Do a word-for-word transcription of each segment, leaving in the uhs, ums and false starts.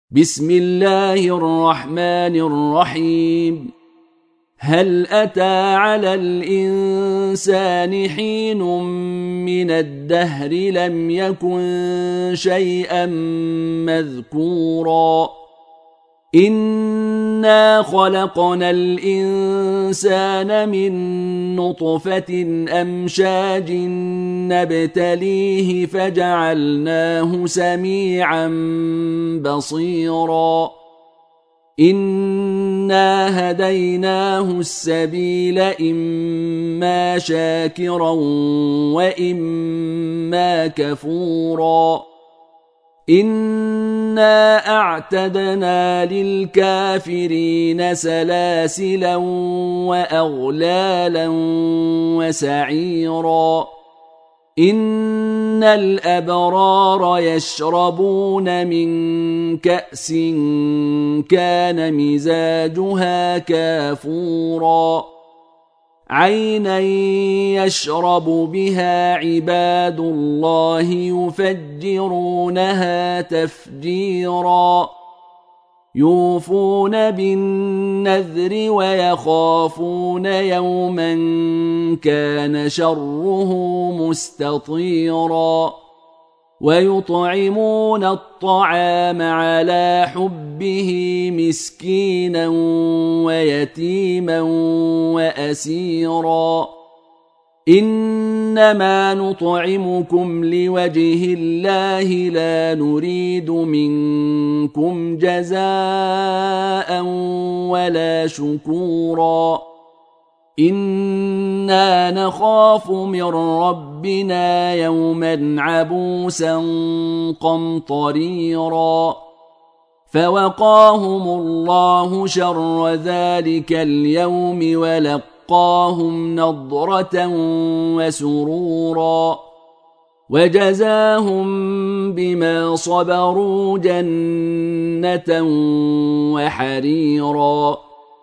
بسم الله الرحمن الرحيم. هل أتى على الإنسان حين من الدهر لم يكن شيئا مذكورا إنا خلقنا الإنسان من نطفة أمشاج نبتليه فجعلناه سميعا بصيرا إنا هديناه السبيل إما شاكرا وإما كفورا إنا أعتدنا للكافرين سلاسلا وأغلالا وسعيرا إن الأبرار يشربون من كأس كان مزاجها كافورا عينا يشرب بها عباد الله يفجرونها تفجيرا يوفون بالنذر ويخافون يوما كان شره مستطيرا ويطعمون الطعام على حبه مسكينا ويتيما وأسيرا إنما نطعمكم لوجه الله لا نريد منكم جزاء ولا شكورا إنا نخاف من ربنا يوما عبوسا قمطريرا فوقاهم الله شر ذلك اليوم ولقاهم نضرة وسرورا وجزاهم بما صبروا جنة وحريرا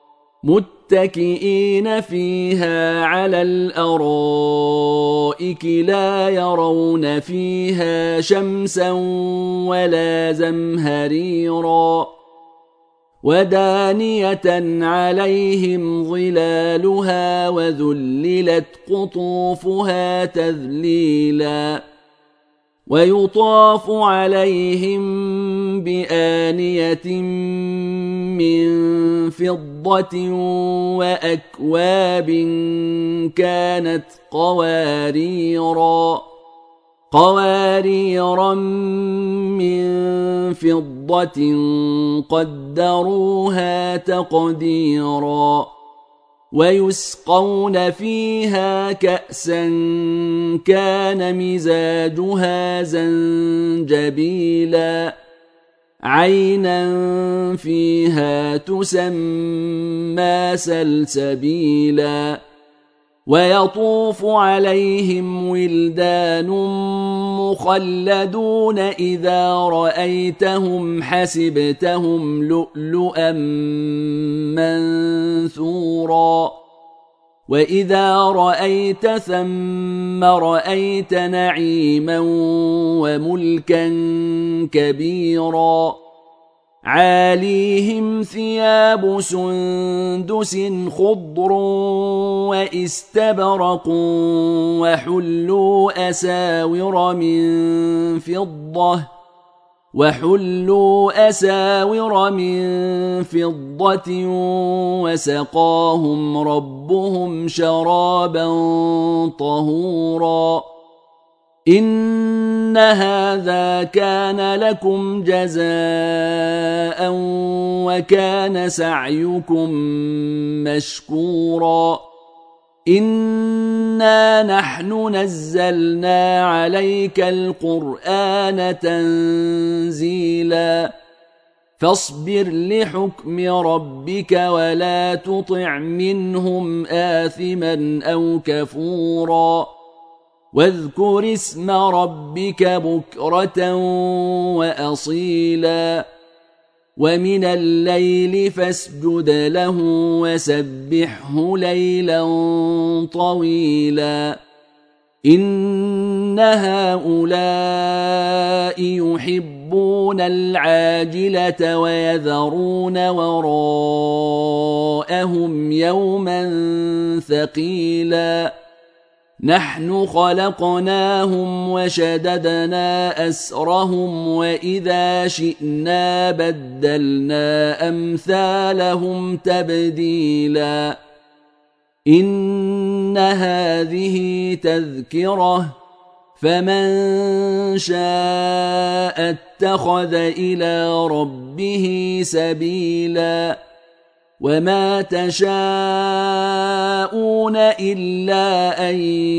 متكئين فيها على الأرائك لا يرون فيها شمسا ولا زمهريرا ودانية عليهم ظلالها وذللت قطوفها تذليلا ويطاف عليهم بآنية من فضة وأكواب كانت قواريرا قواريرا من فضة قدروها تقديرا ويسقون فيها كأسا كان مزاجها زنجبيلا عينا فيها تسمى سلسبيلا ويطوف عليهم ولدان مخلدون إذا رأيتهم حسبتهم لؤلؤا منثورا وإذا رأيت ثم رأيت نعيما وملكا كبيرا عاليهم ثياب سندس خضر واستبرق وحلوا أساور من فضة وحلوا أساور من فضة وسقاهم ربهم شرابا طهورا إن هذا كان لكم جزاء وكان سعيكم مشكورا إنا نحن نزلنا عليك القرآن تنزيلا فاصبر لحكم ربك ولا تطع منهم آثما أو كفورا واذكر اسم ربك بكرة وأصيلا ومن الليل فاسجد له وسبحه ليلا طويلا إن هؤلاء يحب يحبون العاجلة ويذرون وراءهم يوما ثقيلا نحن خلقناهم وشددنا أسرهم وإذا شئنا بدلنا أمثالهم تبديلا إن هذه تذكرة فمن شاء اتخذ إلى ربه سبيلا وما تشاءون إلا أن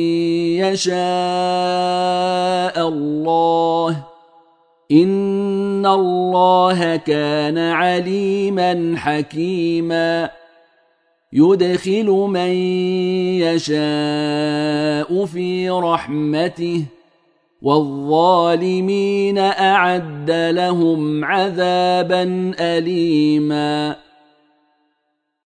يشاء الله إن الله كان عليما حكيما يدخل من يشاء في رحمته والظالمين أعد لهم عذابا أليما